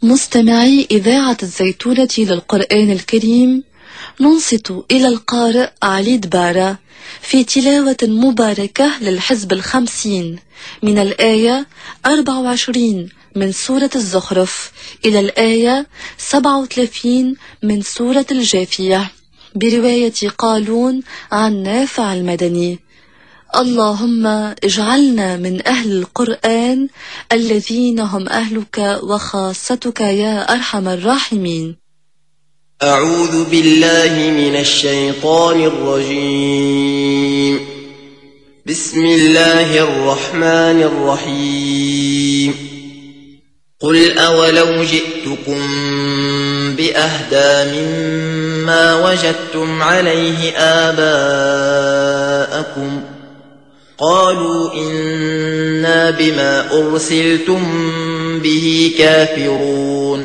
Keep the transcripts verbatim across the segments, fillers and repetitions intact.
مستمعي إذاعة الزيتونة للقرآن الكريم، ننصت إلى القارئ علي دبارة في تلاوة مباركة للحزب الخمسين من الآية أربعة وعشرين من سورة الزخرف إلى الآية سبعة وثلاثين من سورة الجاثية، برواية قالون عن نافع المدني. اللهم اجعلنا من أهل القرآن الذين هم أهلك وخاصتك يا أرحم الراحمين. أعوذ بالله من الشيطان الرجيم. بسم الله الرحمن الرحيم. قل أولو جئتكم بأهدى مما وجدتم عليه آباءكم قالوا إنا بما أرسلتم به كافرون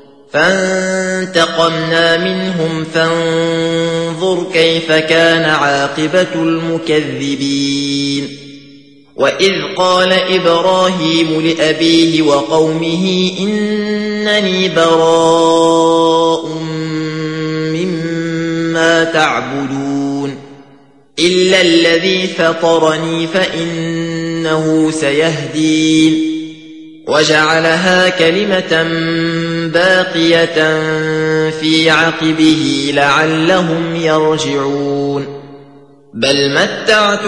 فانتقمنا منهم فانظر كيف كان عاقبة المكذبين. وإذ قال إبراهيم لأبيه وقومه إنني براء مما تعبدون إلا الذي فطرني فإنه سيهدين. وجعلها كلمة باقية في عقبه لعلهم يرجعون. بل متعت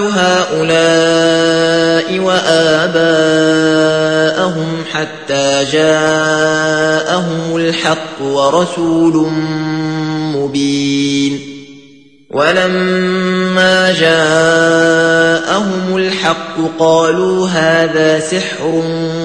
هؤلاء وآباءهم حتى جاءهم الحق ورسول مبين. ولما جاءهم الحق قالوا هذا سحر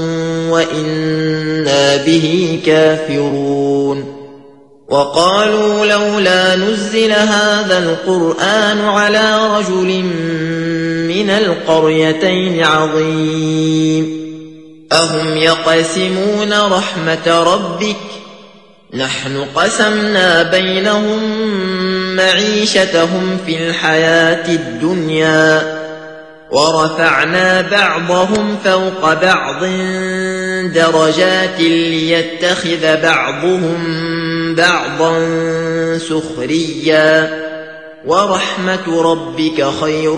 وإنا به كافرون. وقالوا لولا نزل هذا القرآن على رجل من القريتين عظيم. أهم يقسمون رحمة ربك نحن قسمنا بينهم معيشتهم في الحياة الدنيا ورفعنا بعضهم فوق بعض درجات ليتخذ بعضهم بعضا سخريا ورحمة ربك خير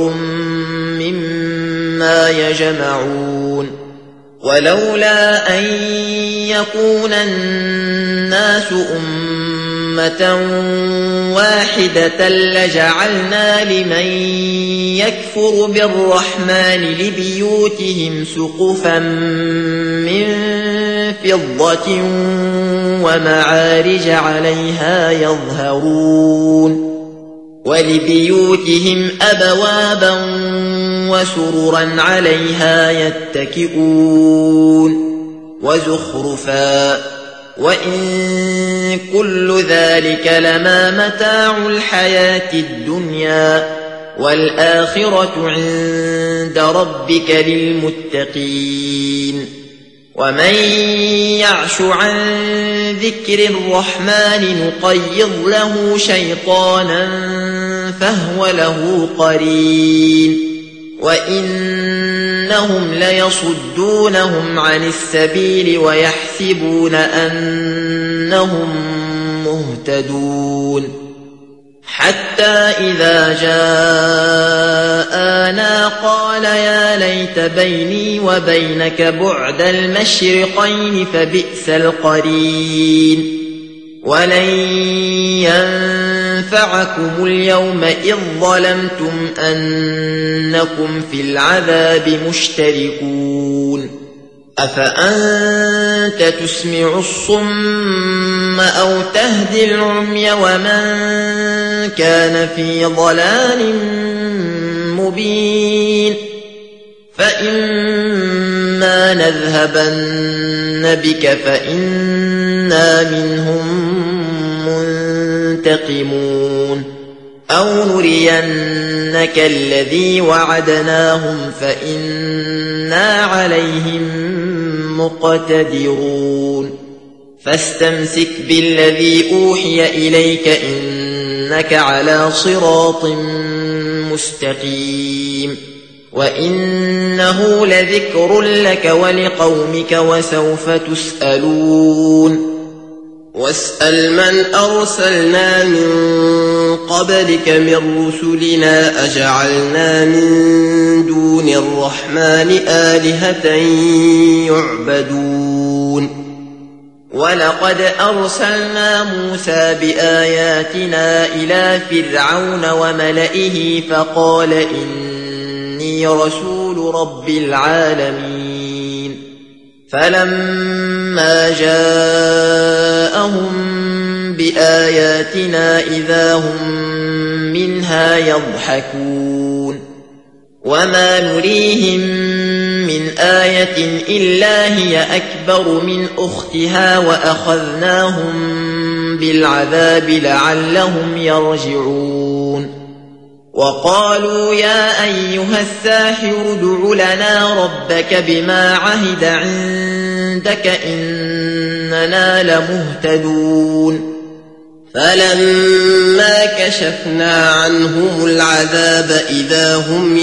مما يجمعون. ولولا أن يكون الناس أمة واحدة لجعلنا لمن يكفر بالرحمن لبيوتهم سقفا من فضة ومعارج عليها يظهرون ولبيوتهم أبوابا وسررا عليها يتكئون وزخرفا وإن كل ذلك لما متاع الحياة الدنيا والآخرة عند ربك للمتقين. ومن يعش عن ذكر الرحمن نقيض له شيطانا فهو له قرين وإنهم ليصدونهم عن السبيل ويحسبون أنهم مهتدون. حتى إذا جاءنا قال يا ليت بيني وبينك بعد المشرقين فبئس القرين. ولن ينفعكم اليوم إذ ظلمتم أنكم في العذاب مشتركون. أفأنت تسمع الصم أو تهدي العمي ومن كان في ضلال مبين. فإما نذهبن بك فإنا منهم منتقمون أو نرينك الذي وعدناهم فإنا عليهم مقتدرون. فاستمسك بالذي أوحي إليك إنك على صراط مستقيم. وإنه لذكر لك ولقومك وسوف تسألون. واسأل من أرسلنا من قبلك من رسلنا أجعلنا من دون الرحمن آلهة يعبدون ولقد أرسلنا موسى بآياتنا إلى فرعون وملئه فقال إني رسول رب العالمين فلما جاءهم بآياتنا إذا هم منها يضحكون وما نريهم من آية إلا هي أكبر من أختها وأخذناهم بالعذاب لعلهم يرجعون وقالوا يا أيها الساحر ادع لنا ربك بما عهد عندك إننا لمهتدون فلما كشفنا عنهم العذاب إذا هم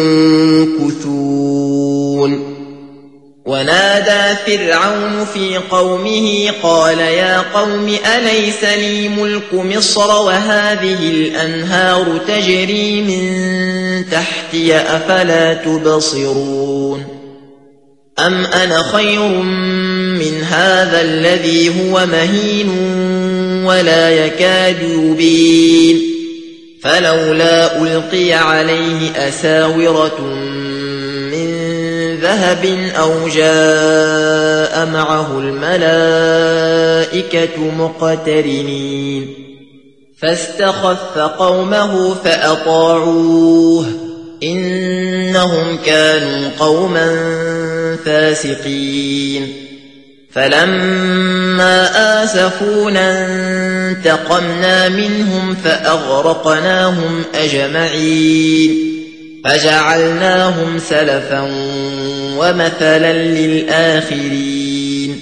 ينكثون ونادى فرعون في قومه قال يا قوم أليس لي ملك مصر وهذه الأنهار تجري من تحتي أفلا تبصرون أم أنا خير من هذا الذي هو مهين ولا يكاد يبين فلولا ألقي عليه أساورة من ذهب أو جاء معه الملائكة مقترنين فاستخف قومه فأطاعوه إنهم كانوا قوما فاسقين فلما آسفونا انتقمنا منهم فأغرقناهم أجمعين فجعلناهم سلفا ومثلا للآخرين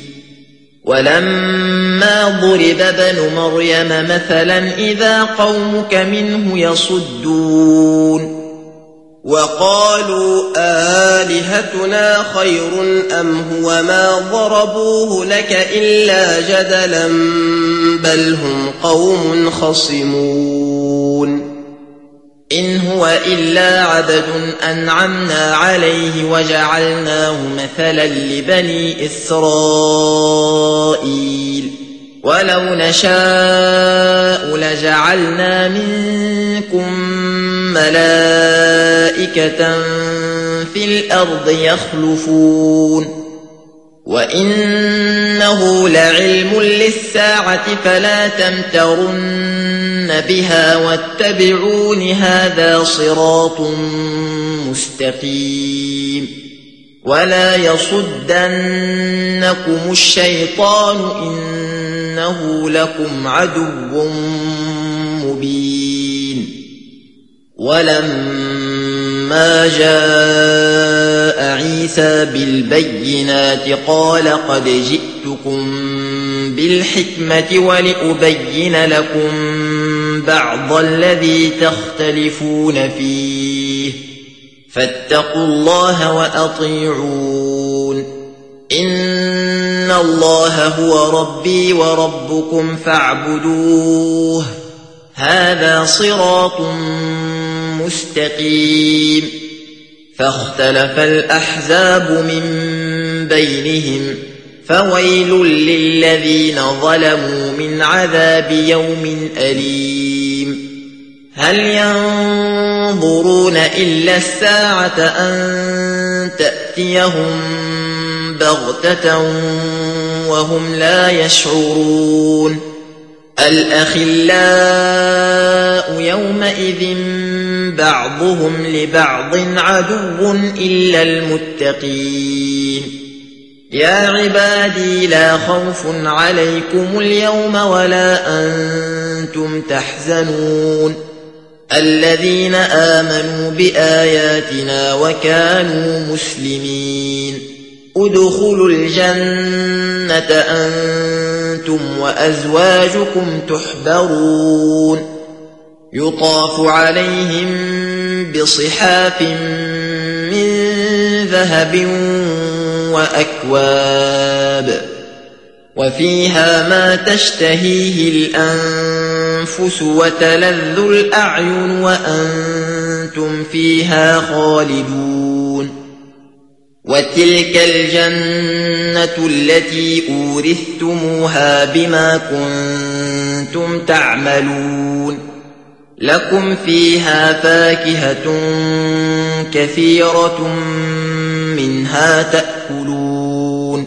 ولما ضرب ابن مريم مثلا إذا قومك منه يصدون وقالوا آلهتنا خير أم هو ما ضربوه لك إلا جدلا بل هم قوم خصمون إن هو إلا عبد أنعمنا عليه وجعلناه مثلا لبني إسرائيل ولو نشاء لجعلنا منكم ملائكة في الأرض يخلفون وإنه لعلم للساعة فلا تمترن بها واتبعون هذا صراط مستقيم ولا يصدنكم الشيطان إنه لكم عدو مبين ولما جاء عيسى بالبينات قال قد جئتكم بالحكمة ولأبين لكم بعض الذي تختلفون فيه فاتقوا الله وأطيعون إن الله هو ربي وربكم فاعبدوه هذا صراط مستقيم فاختلف الأحزاب من بينهم فويل للذين ظلموا من عذاب يوم أليم هل ينظرون إلا الساعة أن تأتيهم بغتة وهم لا يشعرون الأخلاء يومئذ بعضهم لبعض عدو إلا المتقين يا عبادي لا خوف عليكم اليوم ولا أنتم تحزنون الذين آمنوا بآياتنا وكانوا مسلمين ادخلوا الجنة أنتم وأزواجكم تحبرون يطاف عليهم بصحاف من ذهب وأكواب وفيها ما تشتهيه الأنفس وتلذ الأعين وأنتم فيها خالدون وتلك الجنة التي أورثتموها بما كنتم تعملون لكم فيها فاكهة كثيرة منها تأكلون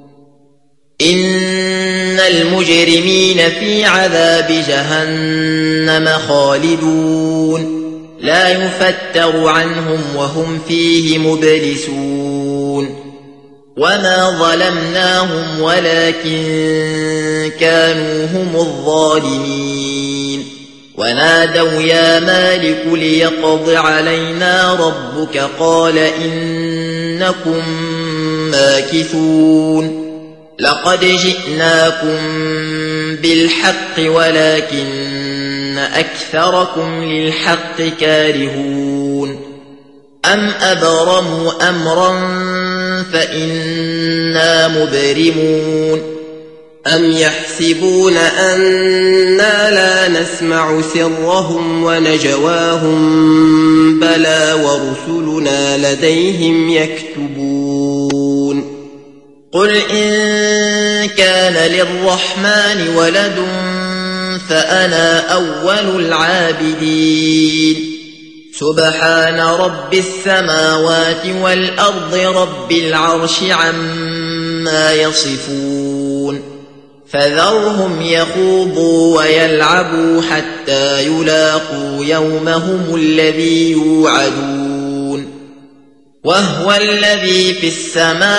إن المجرمين في عذاب جهنم خالدون لا يفتر عنهم وهم فيه مبلسون وما ظلمناهم ولكن كانوا هم الظالمين ونادوا يا مالك ليقض علينا ربك قال إنكم ماكثون لقد جئناكم بالحق ولكن أكثركم للحق كارهون أم أبرموا أمرا فإنا مبرمون أم يحسبون أنا لا نسمع سرهم ونجواهم بلى ورسلنا لديهم يكتبون قل إن كان للرحمن ولد فأنا أول العابدين سبحان رب السماوات والأرض رب العرش عما يصفون فذرهم يخوضوا ويلعبوا حتى يلاقوا يومهم الذي يوعدون وهو الذي في السماء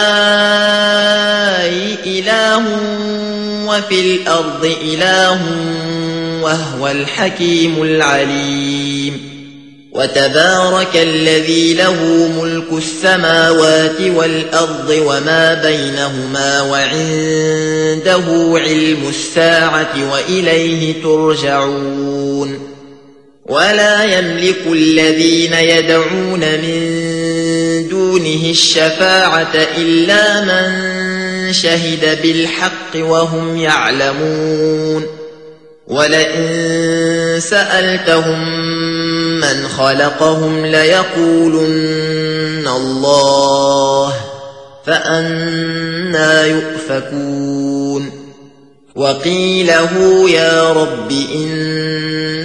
إله وفي الأرض إله وهو الحكيم العليم وتبارك الذي له ملك السماوات والأرض وما بينهما وعنده علم الساعة وإليه ترجعون ولا يملك الذين يدعون من دونه الشفاعة إلا من شهد بالحق وهم يعلمون ولئن سألتهم من خلقهم ليقولن الله فأنى يؤفكون وقيله يا رب إن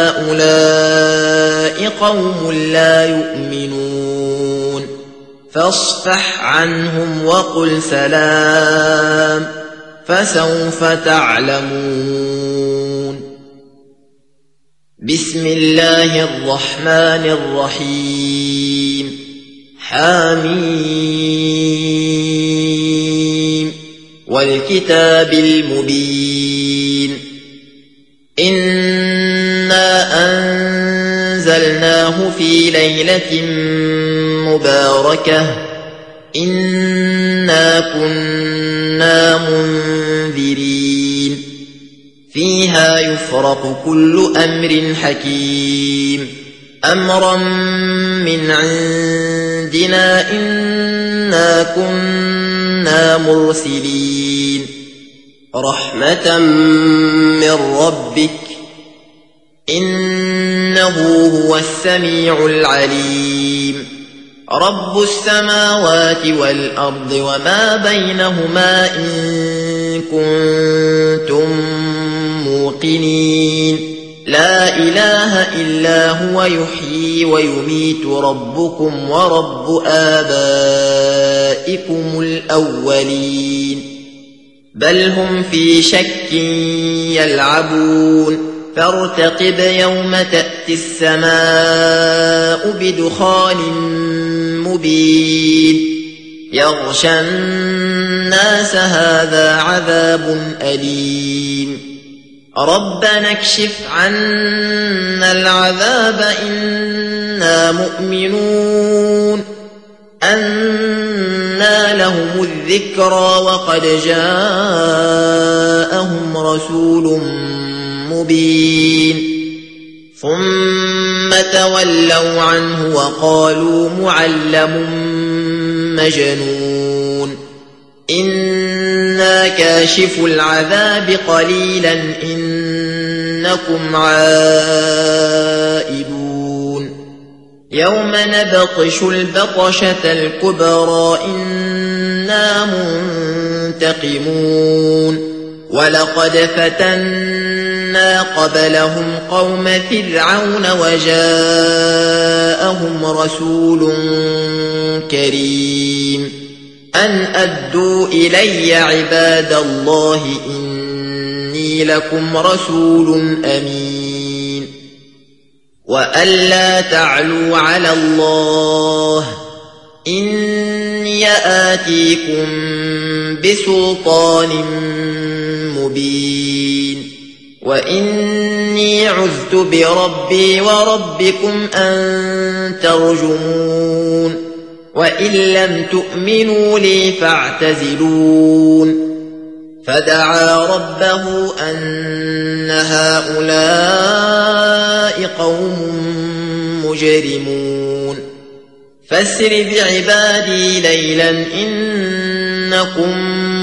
هؤلاء قوم لا يؤمنون فاصفح عنهم وقل سلام فسوف تعلمون بسم الله الرحمن الرحيم حميم والكتاب المبين إنا أنزلناه في ليلة مباركة إنا كنا منذرين فيها يفرق كل أمر حكيم أمرا من عندنا إنا كنا مرسلين رحمة من ربك إنه هو السميع العليم رب السماوات والأرض وما بينهما إن كنتم موقنين لا إله إلا هو يحيي ويميت ربكم ورب آبائكم الأولين بل هم في شك يلعبون فارتقب يوم تأتي السماء بدخان مبين يغشى الناس هذا عذاب أليم ربنا اكشف عنا العذاب إنا مؤمنون أنى لهم الذكرى وقد جاءهم رسول مبين ثم تولوا عنه وقالوا معلم مجنون إنا كاشف العذاب قليلا إنكم عائدون يوم نبطش البطشة الكبرى إنا منتقمون ولقد فتنا قبلهم قوم فرعون وجاءهم رسول كريم أن أدوا إلي عباد الله إني لكم رسول أمين وأن لا تعلوا على الله إني آتيكم بسلطان مبين وإني عذت بربي وربكم أن ترجمون وإن لم تؤمنوا لي فاعتزلون فدعا ربه أن هؤلاء قوم مجرمون فاسر بعبادي ليلا إنكم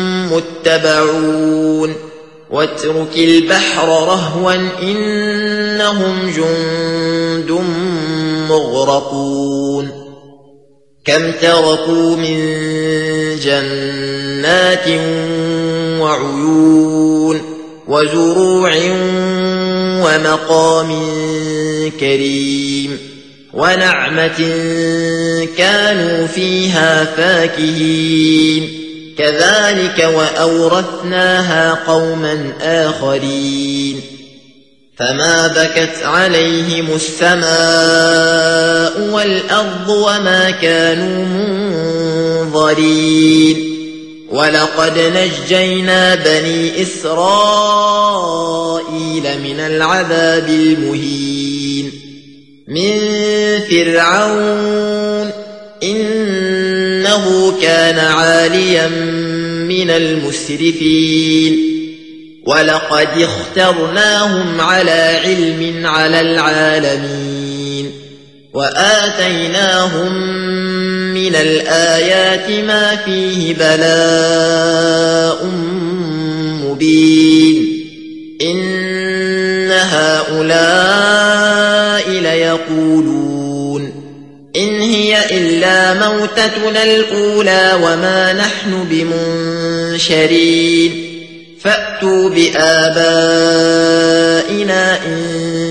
متبعون واترك البحر رهوا إنهم جند مغرقون كم تركوا من جنات وعيون وزروع ومقام كريم ونعمة كانوا فيها فاكهين كذلك وأورثناها قوما آخرين فما بكت عليهم السماء والأرض وما كانوا منظرين ولقد نجينا بني إسرائيل من العذاب المهين من فرعون إنه كان عاليا من المسرفين ولقد اخترناهم على علم على العالمين وآتيناهم من الآيات ما فيه بلاء مبين إن هؤلاء ليقولون إن هي إلا موتتنا الأولى وما نحن بمنشرين فأتوا بآبائنا إن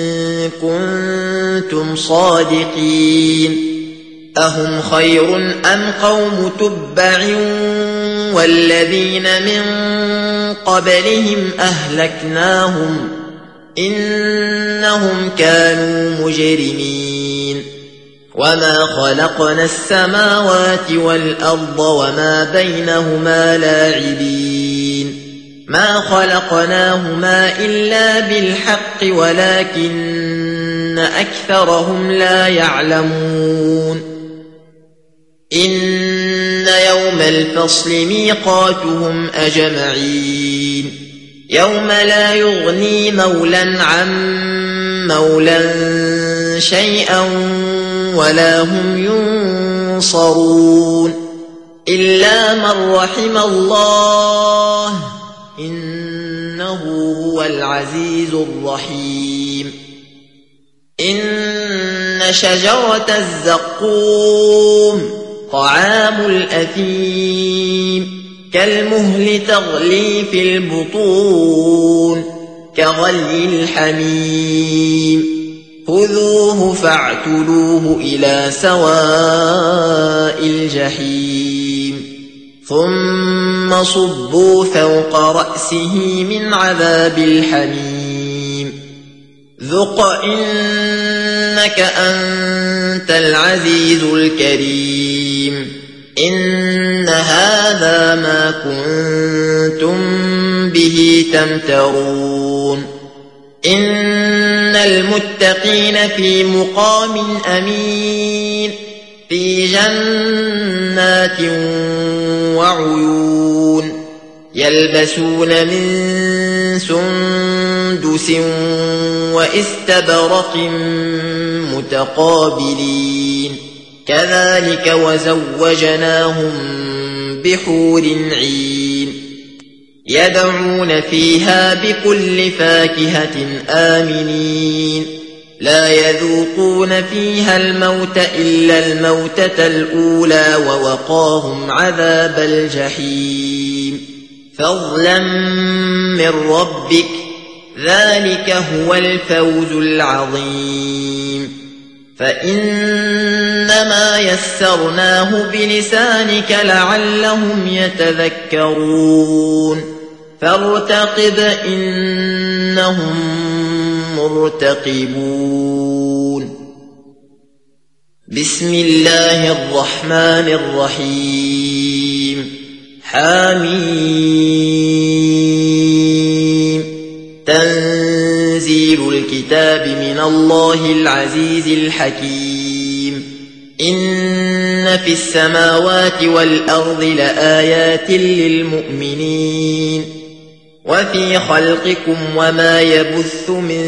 كنتم صادقين أهم خير أم قوم تبع والذين من قبلهم أهلكناهم إنهم كانوا مجرمين وما خلقنا السماوات والأرض وما بينهما لاعبين ما خلقناهما إلا بالحق ولكن أكثرهم لا يعلمون إن يوم الفصل ميقاتهم أجمعين يوم لا يغني مولا عن مولا شيئا ولا هم ينصرون إلا من رحم الله إنه هو العزيز الرحيم إن شجرة الزقوم طعام الأثيم كالمهل تغلي في البطون كغلي الحميم خذوه فاعتلوه إلى سواء الجحيم ثم صبوا فوق رأسه من عذاب الحميم ذق إنك أنت العزيز الكريم إن هذا ما كنتم به تمترون إن المتقين في مقام أمين في جنات وعيون يلبسون من سندس وإستبرق متقابلين كذلك وزوجناهم بحور عين يدعون فيها بكل فاكهة آمنين لا يذوقون فيها الموت إلا الموتة الأولى ووقاهم عذاب الجحيم فضلا من ربك ذلك هو الفوز العظيم فإنما يسرناه بلسانك لعلهم يتذكرون فارتقب إنهم مرتقبون بسم الله الرحمن الرحيم حميم تنزيل الكتاب من الله العزيز الحكيم إن في السماوات والأرض لآيات للمؤمنين وفي خلقكم وما يبث من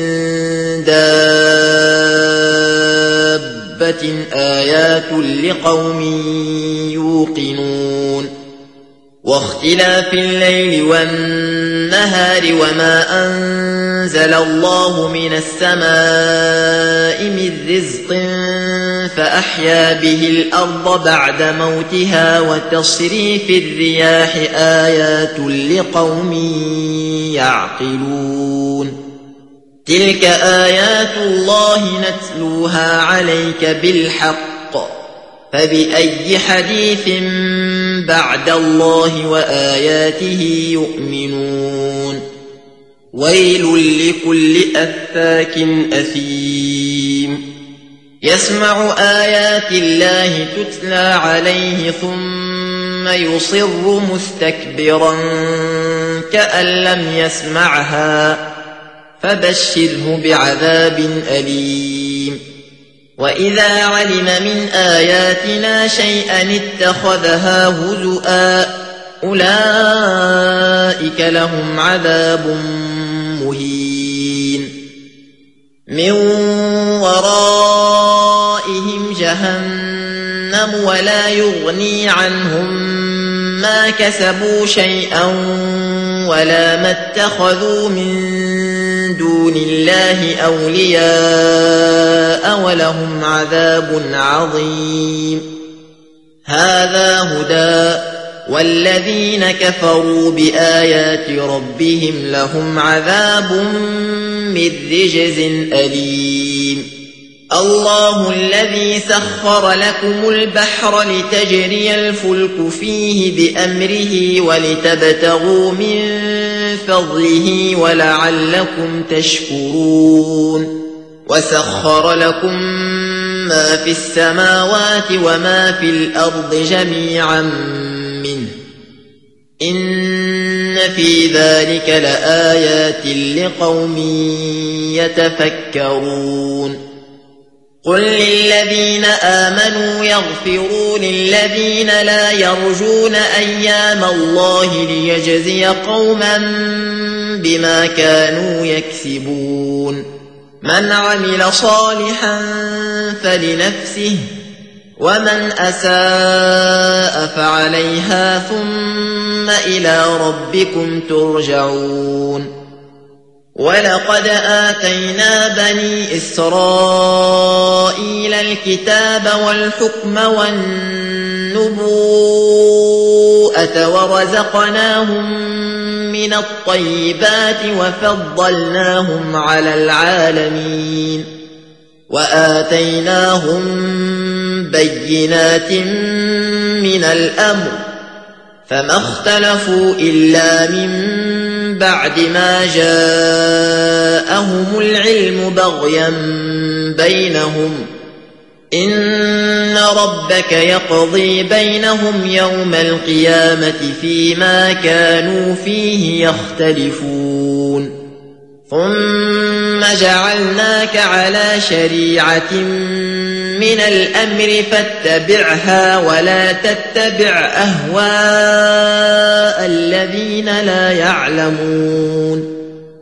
دابة آيات لقوم يوقنون واختلاف الليل والنهار وما أنزل الله من السماء من رزق فأحيا به الأرض بعد موتها وتصريف الرياح آيات لقوم يعقلون تلك آيات الله نتلوها عليك بالحق فبأي حديث بعد الله وآياته يؤمنون ويل لكل أفاك أثيم يسمع آيات الله تتلى عليه ثم يصر مستكبرا كأن لم يسمعها فبشره بعذاب أليم وإذا علم من آياتنا شيئا اتخذها هزؤا أولئك لهم عذاب مهين من ورائهم جهنم ولا يغني عنهم ما كسبوا شيئا ولا ما اتخذوا من دون الله أولياء ولهم عذاب عظيم هذا هدى والذين كفروا بآيات ربهم لهم عذاب من رجز أليم الله الذي سخر لكم البحر لتجري الفلك فيه بأمره ولتبتغوا من فضله ولعلكم تشكرون وسخر لكم ما في السماوات وما في الأرض جميعا منه إن في ذلك لآيات لقوم يتفكرون قل للذين آمنوا يغفروا للذين لا يرجون أيام الله ليجزي قوما بما كانوا يكسبون من عمل صالحا فلنفسه ومن أساء فعليها ثم إلى ربكم ترجعون ولقد آتينا بني إسرائيل الكتاب والحكم والنبوءة ورزقناهم من الطيبات وفضلناهم على العالمين وآتيناهم بينات من الأمر فما اختلفوا إلا من بعد ما جاءهم العلم بغيا بينهم إن ربك يقضي بينهم يوم القيامة فيما كانوا فيه يختلفون ثم جعلناك على شريعة من الأمر فاتبعها ولا تتبع أهواء الذين لا يعلمون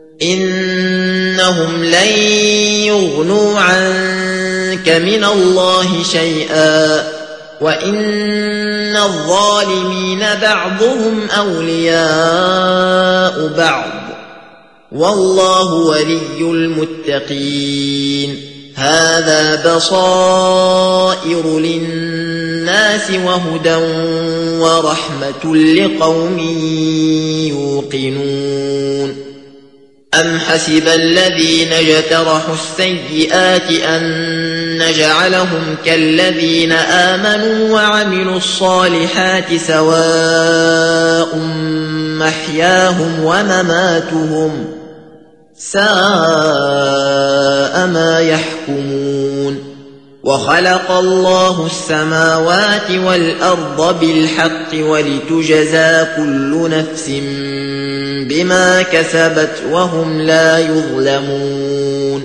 إنهم لن يغنوا عنك من الله شيئا وإن الظالمين بعضهم أولياء بعض والله ولي المتقين هذا بصائر للناس وهدى ورحمة لقوم يوقنون أم حسب الذين اجترحوا السيئات أن نجعلهم كالذين آمنوا وعملوا الصالحات سواء محياهم ومماتهم ساء ما يحكمون وخلق الله السماوات والأرض بالحق ولتجزى كل نفس بما كسبت وهم لا يظلمون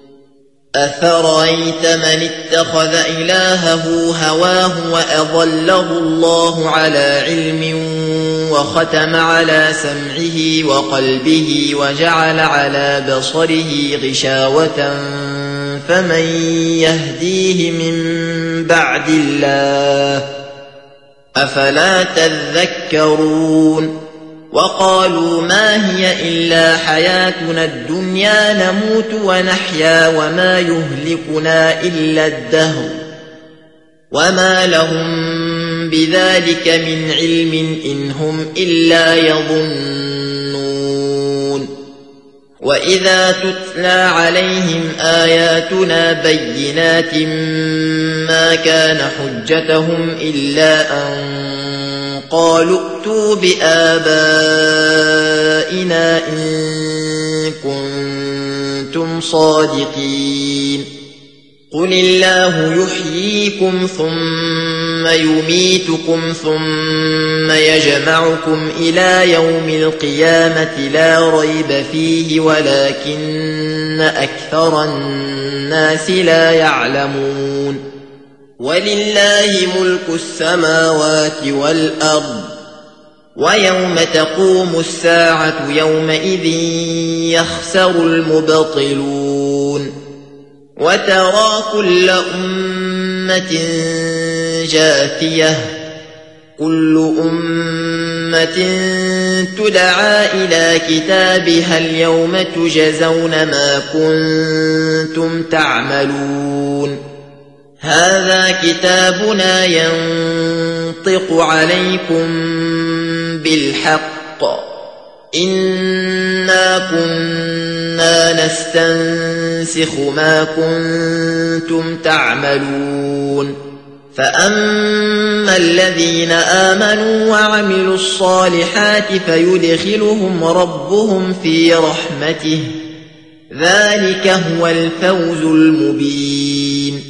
أفرأيت من اتخذ إلهه هواه وأضله الله على علم وختم على سمعه وقلبه وجعل على بصره غشاوة فمن يهديه من بعد الله أفلا تذكرون وقالوا ما هي إلا حياتنا الدنيا نموت ونحيا وما يهلكنا إلا الدهر وما لهم بذلك من علم إن هم إلا يظنون وإذا تتلى عليهم آياتنا بينات ما كان حجتهم إلا أن قالوا ائتوا بآبائنا إن كنتم صادقين قل الله يحييكم ثم يميتكم ثم يجمعكم إلى يوم القيامة لا ريب فيه ولكن أكثر الناس لا يعلمون ولله ملك السماوات والأرض ويوم تقوم الساعة يومئذ يخسر المبطلون وترى كل أمة جاثية كل أمة تدعى إلى كتابها اليوم تجزون ما كنتم تعملون هذا كتابنا ينطق عليكم بالحق إنا كنا نستنسخ ما كنتم تعملون فأما الذين آمنوا وعملوا الصالحات فيدخلهم ربهم في رحمته ذلك هو الفوز المبين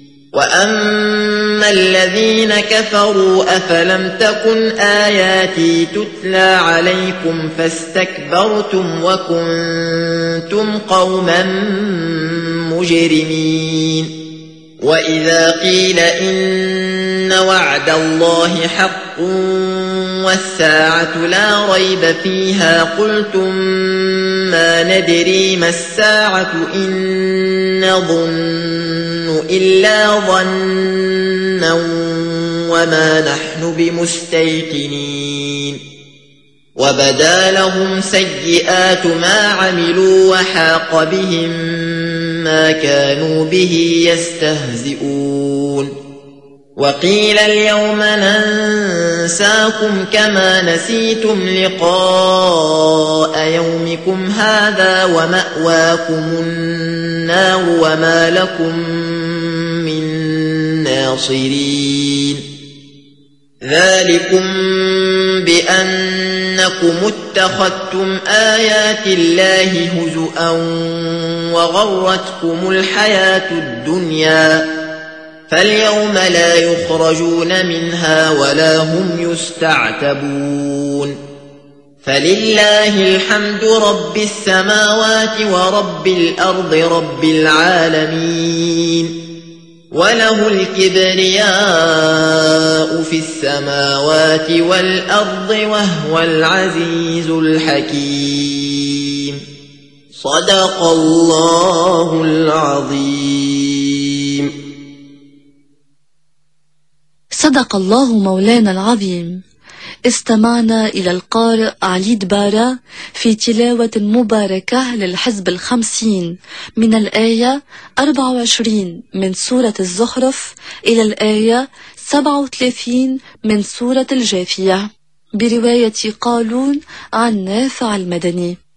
وأما الذين كفروا أفلم تكن آياتي تتلى عليكم فاستكبرتم وكنتم قوما مجرمين وإذا قيل إن وعد الله حق والساعة لا ريب فيها قلتم ما ندري ما الساعة إن نظن إلا ظنا وما نحن بمستيقنين وبدا لهم سيئات ما عملوا وحاق بهم ما كانوا به يستهزئون وقيل اليوم ننساكم كما نسيتم لقاء يومكم هذا ومأواكم النار وما لكم من ناصرين ذلكم بأنكم اتخذتم آيات الله هزؤا وغرتكم الحياة الدنيا فاليوم لا يخرجون منها ولا هم يستعتبون فلله الحمد رب السماوات ورب الأرض رب العالمين وله الكبرياء في السماوات والأرض وهو العزيز الحكيم صدق الله العظيم. صدق الله مولانا العظيم. استمعنا إلى القارئ علي دبارة في تلاوة مباركة للحزب الخمسين من الآية أربعة وعشرين من سورة الزخرف إلى الآية سبعة وثلاثين من سورة الجاثية برواية قالون عن نافع المدني.